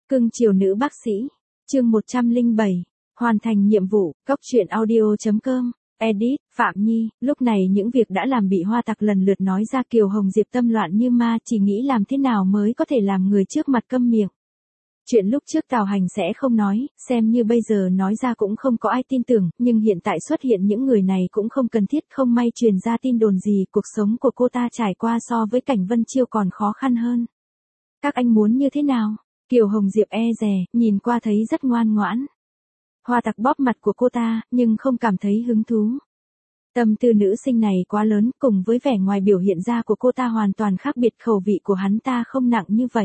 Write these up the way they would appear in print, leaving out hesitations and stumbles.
Cưng chiều nữ bác sĩ. Chương 107. Hoàn thành nhiệm vụ. Cốc truyện audio.com. Edit. Phạm Nhi. Lúc này những việc đã làm bị Hoa Tặc lần lượt nói ra. Kiều Hồng Diệp tâm loạn như ma, chỉ nghĩ làm thế nào mới có thể làm người trước mặt câm miệng. Chuyện lúc trước Tào Hành sẽ không nói, xem như bây giờ nói ra cũng không có ai tin tưởng, nhưng hiện tại xuất hiện những người này cũng không cần thiết, không may truyền ra tin đồn gì. Cuộc sống của cô ta trải qua so với Cảnh Vân Chiêu còn khó khăn hơn. Các anh muốn như thế nào? Kiều Hồng Diệp e dè, nhìn qua thấy rất ngoan ngoãn. Hoa Tặc bóp mặt của cô ta, nhưng không cảm thấy hứng thú. Tâm tư nữ sinh này quá lớn, cùng với vẻ ngoài biểu hiện ra của cô ta hoàn toàn khác biệt, khẩu vị của hắn ta không nặng như vậy.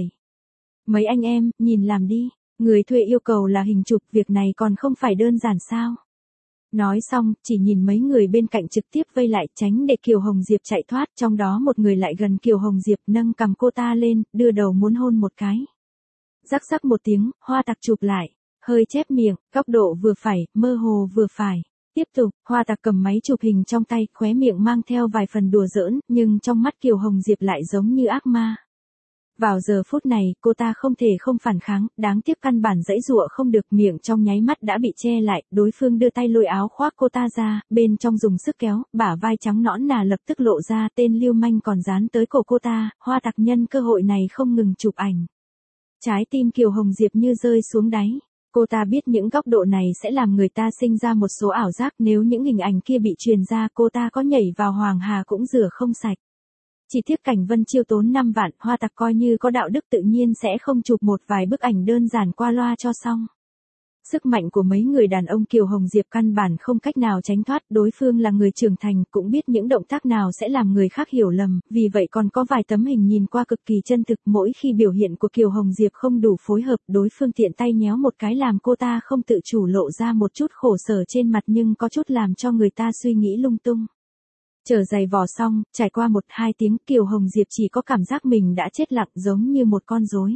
Mấy anh em, nhìn làm đi, người thuê yêu cầu là hình chụp, việc này còn không phải đơn giản sao? Nói xong, chỉ nhìn mấy người bên cạnh trực tiếp vây lại, tránh để Kiều Hồng Diệp chạy thoát, trong đó một người lại gần Kiều Hồng Diệp, nâng cằm cô ta lên, đưa đầu muốn hôn một cái. Rắc rắc một tiếng, Hoa Tặc chụp lại, hơi chép miệng, góc độ vừa phải, mơ hồ vừa phải. Tiếp tục, Hoa Tặc cầm máy chụp hình trong tay, khóe miệng mang theo vài phần đùa giỡn, nhưng trong mắt Kiều Hồng Diệp lại giống như ác ma. Vào giờ phút này, cô ta không thể không phản kháng, đáng tiếc căn bản giãy giụa không được, miệng trong nháy mắt đã bị che lại, đối phương đưa tay lôi áo khoác cô ta ra, bên trong dùng sức kéo, bả vai trắng nõn nà lập tức lộ ra, tên lưu manh còn dán tới cổ cô ta. Hoa Tặc nhân cơ hội này không ngừng chụp ảnh. Trái tim Kiều Hồng Diệp như rơi xuống đáy. Cô ta biết những góc độ này sẽ làm người ta sinh ra một số ảo giác, nếu những hình ảnh kia bị truyền ra, cô ta có nhảy vào Hoàng Hà cũng rửa không sạch. Chỉ tiếc Cảnh Vân Chiêu tốn 5 vạn, Hoa Tặc coi như có đạo đức tự nhiên sẽ không chụp một vài bức ảnh đơn giản qua loa cho xong. Sức mạnh của mấy người đàn ông Kiều Hồng Diệp căn bản không cách nào tránh thoát, đối phương là người trưởng thành, cũng biết những động tác nào sẽ làm người khác hiểu lầm, vì vậy còn có vài tấm hình nhìn qua cực kỳ chân thực. Mỗi khi biểu hiện của Kiều Hồng Diệp không đủ phối hợp, đối phương tiện tay nhéo một cái làm cô ta không tự chủ lộ ra một chút khổ sở trên mặt, nhưng có chút làm cho người ta suy nghĩ lung tung. Chờ giày vò xong, trải qua 1-2 tiếng, Kiều Hồng Diệp chỉ có cảm giác mình đã chết lặng, giống như một con rối.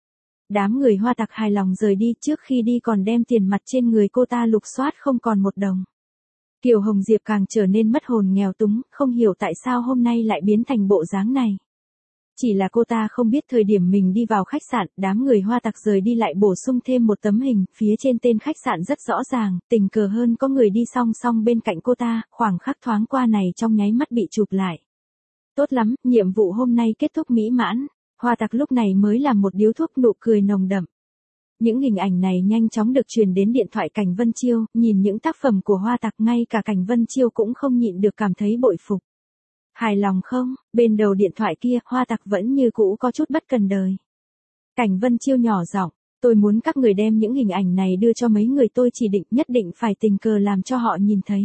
Đám người Hoa Tặc hài lòng rời đi, trước khi đi còn đem tiền mặt trên người cô ta lục soát không còn một đồng. Kiều Hồng Diệp càng trở nên mất hồn nghèo túng, không hiểu tại sao hôm nay lại biến thành bộ dáng này. Chỉ là cô ta không biết thời điểm mình đi vào khách sạn, đám người Hoa Tặc rời đi lại bổ sung thêm một tấm hình, phía trên tên khách sạn rất rõ ràng, tình cờ hơn có người đi song song bên cạnh cô ta, khoảng khắc thoáng qua này trong nháy mắt bị chụp lại. Tốt lắm, nhiệm vụ hôm nay kết thúc mỹ mãn. Hoa Tặc lúc này mới làm một điếu thuốc, nụ cười nồng đậm. Những hình ảnh này nhanh chóng được truyền đến điện thoại Cảnh Vân Chiêu, nhìn những tác phẩm của Hoa Tặc ngay cả Cảnh Vân Chiêu cũng không nhịn được cảm thấy bội phục. Hài lòng không? Bên đầu điện thoại kia, Hoa Tặc vẫn như cũ có chút bất cần đời. Cảnh Vân Chiêu nhỏ giọng, tôi muốn các người đem những hình ảnh này đưa cho mấy người tôi chỉ định, nhất định phải tình cờ làm cho họ nhìn thấy.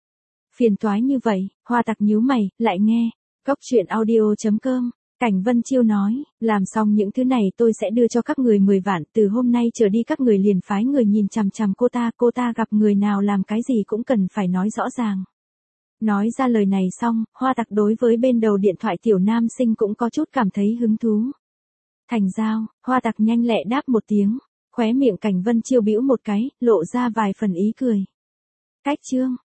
Phiền toái như vậy, Hoa Tặc nhíu mày, lại nghe. Cốc truyện audio.com. Cảnh Vân Chiêu nói, làm xong những thứ này tôi sẽ đưa cho các người 10 vạn, từ hôm nay trở đi các người liền phái người nhìn chằm chằm cô ta gặp người nào làm cái gì cũng cần phải nói rõ ràng. Nói ra lời này xong, Hoa Tặc đối với bên đầu điện thoại tiểu nam sinh cũng có chút cảm thấy hứng thú. Thành giao, Hoa Tặc nhanh lẹ đáp một tiếng, khóe miệng Cảnh Vân Chiêu bĩu một cái, lộ ra vài phần ý cười. Cách chương.